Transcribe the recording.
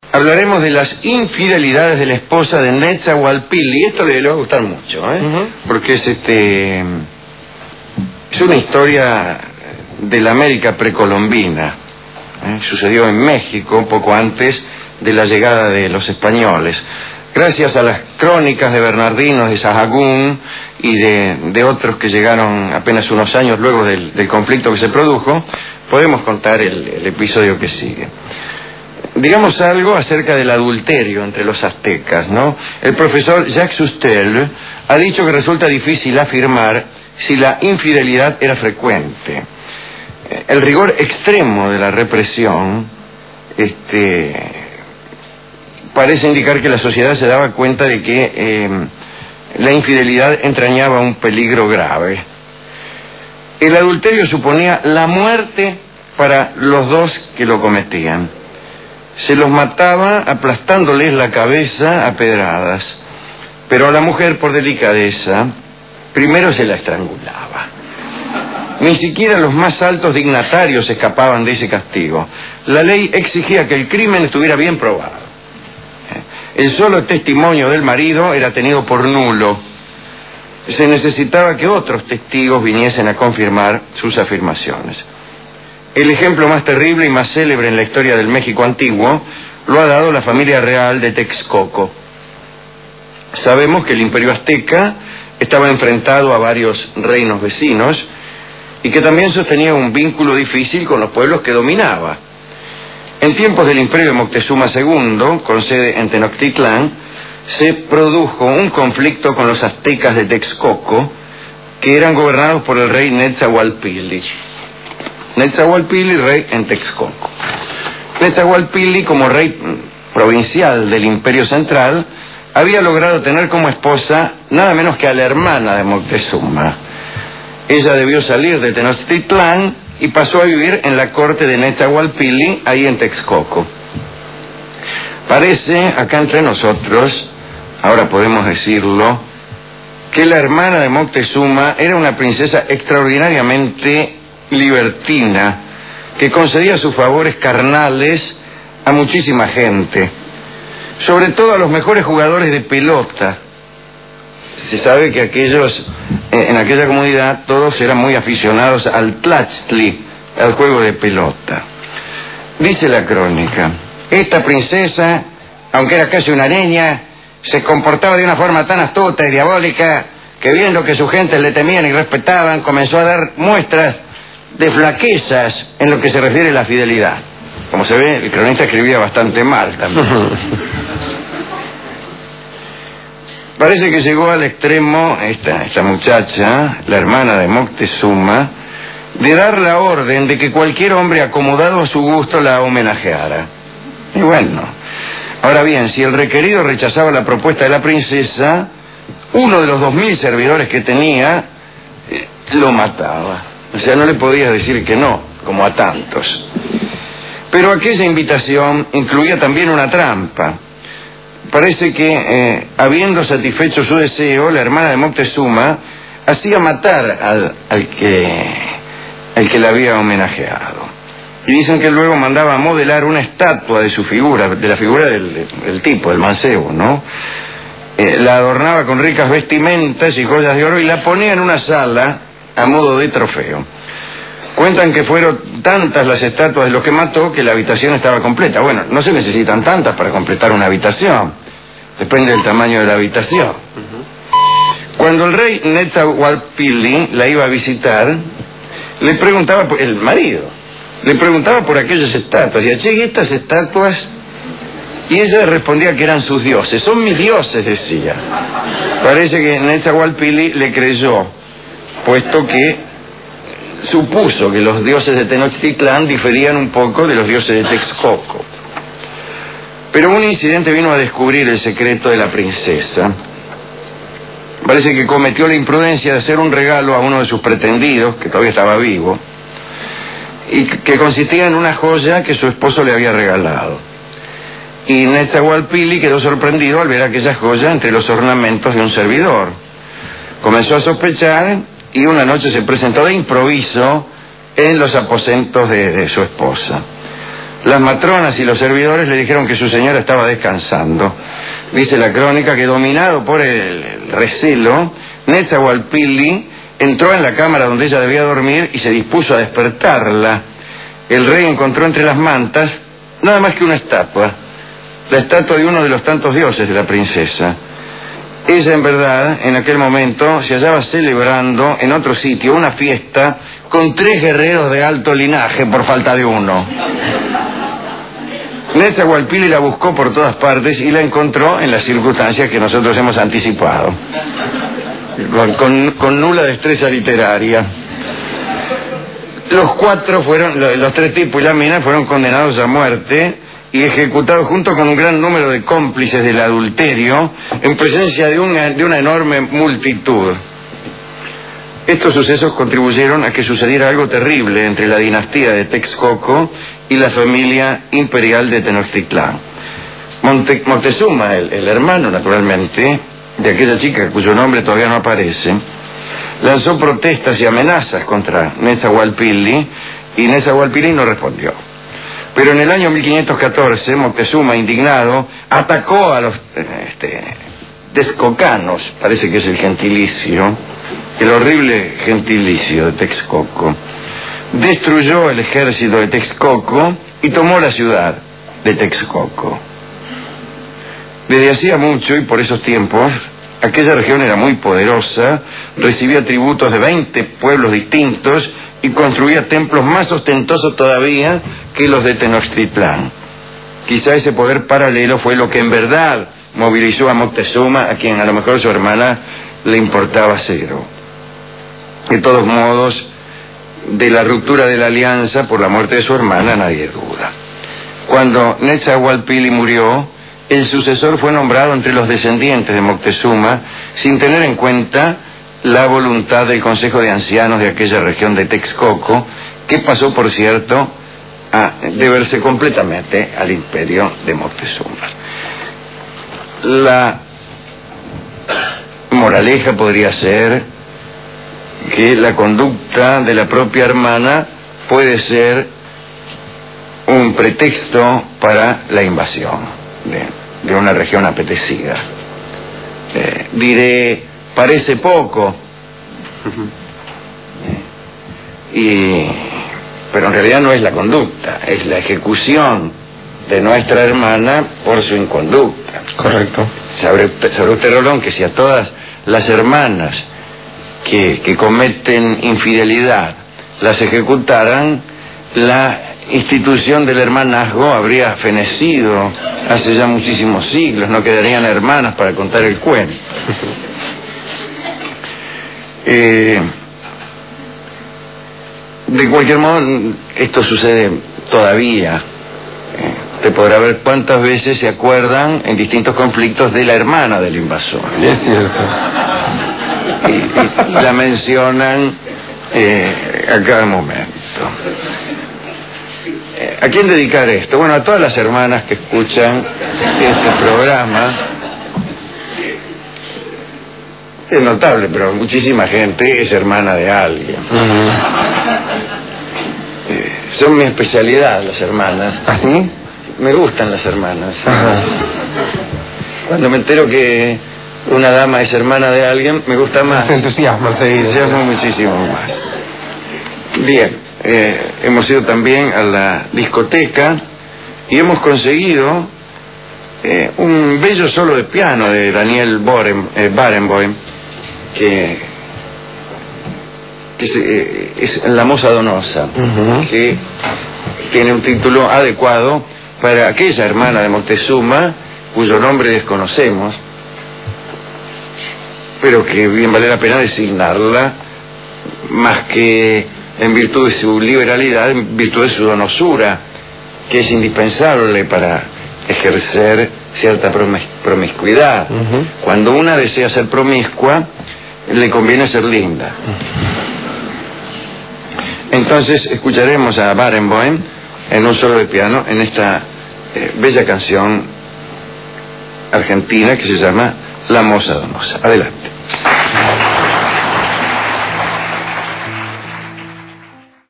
Hablaremos de las infidelidades de la esposa de Netzahualpilli. Esto le va a gustar mucho, porque es una historia de la América precolombina. Sucedió en México poco antes de la llegada de los españoles. Gracias a las crónicas de Bernardino de Sahagún y de otros que llegaron apenas unos años luego del conflicto que se produjo, podemos contar el episodio que sigue. Digamos algo acerca del adulterio entre los aztecas, ¿no? El profesor Jacques Sustel ha dicho que resulta difícil afirmar si la infidelidad era frecuente. El rigor extremo de la represión parece indicar que la sociedad se daba cuenta de que la infidelidad entrañaba un peligro grave. El adulterio suponía la muerte para los dos que lo cometían. Se los mataba aplastándoles la cabeza a pedradas, pero a la mujer, por delicadeza, primero se la estrangulaba. Ni siquiera los más altos dignatarios escapaban de ese castigo. La ley exigía que el crimen estuviera bien probado. El solo testimonio del marido era tenido por nulo. Se necesitaba que otros testigos viniesen a confirmar sus afirmaciones. El ejemplo más terrible y más célebre en la historia del México antiguo lo ha dado la familia real de Texcoco. Sabemos que el imperio azteca estaba enfrentado a varios reinos vecinos y que también sostenía un vínculo difícil con los pueblos que dominaba. En tiempos del imperio de Moctezuma II, con sede en Tenochtitlán, se produjo un conflicto con los aztecas de Texcoco, que eran gobernados por el rey Netzahualpilli. Netzahualpilli, rey en Texcoco. Netzahualpilli, como rey provincial del Imperio Central, había logrado tener como esposa nada menos que a la hermana de Moctezuma. Ella debió salir de Tenochtitlán y pasó a vivir en la corte de Netzahualpilli, ahí en Texcoco. Parece, acá entre nosotros, ahora podemos decirlo, que la hermana de Moctezuma era una princesa extraordinariamente libertina, que concedía sus favores carnales a muchísima gente, sobre todo a los mejores jugadores de pelota. Se sabe que en aquella comunidad todos eran muy aficionados al tlachtli, al juego de pelota. Dice la crónica: esta princesa, aunque era casi una niña, se comportaba de una forma tan astuta y diabólica que, viendo que sus gentes le temían y respetaban, comenzó a dar muestras de flaquezas en lo que se refiere a la fidelidad. Como se ve, el cronista escribía bastante mal también. Parece que llegó al extremo esta muchacha, la hermana de Moctezuma, de dar la orden de que cualquier hombre acomodado a su gusto la homenajeara. Y bueno, ahora bien, si el requerido rechazaba la propuesta de la princesa, uno de los 2000 servidores que tenía lo mataba. O sea, no le podía decir que no, como a tantos. Pero aquella invitación incluía también una trampa. Parece que, habiendo satisfecho su deseo, la hermana de Moctezuma hacía matar al que la había homenajeado. Y dicen que luego mandaba a modelar una estatua de su figura, de la figura del tipo, del mancebo, ¿no? La adornaba con ricas vestimentas y joyas de oro y la ponía en una sala a modo de trofeo. Cuentan que fueron tantas las estatuas de los que mató que la habitación estaba completa. Bueno, no se necesitan tantas para completar una habitación. Depende del tamaño de la habitación. Cuando el rey Netzahualpilli la iba a visitar, le preguntaba, el marido, le preguntaba por aquellas estatuas. Y allí estas estatuas, y ella respondía que eran sus dioses. Son mis dioses, decía. Parece que Netzahualpilli le creyó, puesto que supuso que los dioses de Tenochtitlán diferían un poco de los dioses de Texcoco. Pero un incidente vino a descubrir el secreto de la princesa. Parece que cometió la imprudencia de hacer un regalo a uno de sus pretendidos, que todavía estaba vivo, y que consistía en una joya que su esposo le había regalado. Y Netzahualpilli quedó sorprendido al ver aquella joya entre los ornamentos de un servidor. Comenzó a sospechar y una noche se presentó de improviso en los aposentos de su esposa. Las matronas y los servidores le dijeron que su señora estaba descansando. Dice la crónica que, dominado por el recelo, Netzahualpilli entró en la cámara donde ella debía dormir y se dispuso a despertarla. El rey encontró entre las mantas nada más que una estatua, la estatua de uno de los tantos dioses de la princesa. Ella, en verdad, en aquel momento se hallaba celebrando en otro sitio una fiesta con 3 guerreros de alto linaje por falta de uno. Netzahualpilli la buscó por todas partes y la encontró en las circunstancias que nosotros hemos anticipado, con nula destreza literaria. Los 4 fueron, los 3 tipos y la mina, fueron condenados a muerte y ejecutados junto con un gran número de cómplices del adulterio en presencia de una enorme multitud. Estos sucesos contribuyeron a que sucediera algo terrible entre la dinastía de Texcoco y la familia imperial de Tenochtitlán. Moctezuma, el hermano, naturalmente, de aquella chica cuyo nombre todavía no aparece, lanzó protestas y amenazas contra Netzahualpilli, y Netzahualpilli no respondió. Pero en el año 1514, Moctezuma, indignado, atacó a los texcocanos, parece que es el gentilicio, el horrible gentilicio de Texcoco. Destruyó el ejército de Texcoco y tomó la ciudad de Texcoco. Desde hacía mucho, y por esos tiempos, aquella región era muy poderosa, recibía tributos de 20 pueblos distintos y construía templos más ostentosos todavía que los de Tenochtitlán. Quizá ese poder paralelo fue lo que en verdad movilizó a Moctezuma, a quien a lo mejor su hermana le importaba cero. De todos modos, de la ruptura de la alianza por la muerte de su hermana nadie duda. Cuando Netzahualpilli murió, el sucesor fue nombrado entre los descendientes de Moctezuma sin tener en cuenta la voluntad del Consejo de Ancianos de aquella región de Texcoco, que pasó, por cierto, a deberse completamente al imperio de Moctezuma. La moraleja podría ser que la conducta de la propia hermana puede ser un pretexto para la invasión de una región apetecida. Diré, parece poco, pero en realidad no es la conducta, es la ejecución de nuestra hermana por su inconducta. Correcto. Sabrá usted, Rolón, que si a todas las hermanas que cometen infidelidad las ejecutaran, la institución del hermanazgo habría fenecido hace ya muchísimos siglos, no quedarían hermanas para contar el cuento. De cualquier modo, esto sucede todavía. Usted podrá ver cuántas veces se acuerdan en distintos conflictos de la hermana del invasor. Es cierto. Y la mencionan a cada momento. ¿A quién dedicar esto? Bueno, a todas las hermanas que escuchan este programa. Es notable, pero muchísima gente es hermana de alguien. Son mi especialidad las hermanas. ¿Así? Me gustan las hermanas. Cuando me entero que una dama es hermana de alguien, me gusta más. Se entusiasma, se entusiasma muchísimo más. Bien, hemos ido también a la discoteca y hemos conseguido un bello solo de piano de Daniel Barenboim, que es La Moza Donosa, que tiene un título adecuado para aquella hermana de Moctezuma cuyo nombre desconocemos, pero que bien vale la pena designarla, más que en virtud de su liberalidad, en virtud de su donosura, que es indispensable para ejercer cierta promiscuidad. Cuando una desea ser promiscua, le conviene ser linda. Entonces escucharemos a Barenboim en un solo de piano en esta bella canción argentina que se llama La Moza Donosa. Adelante.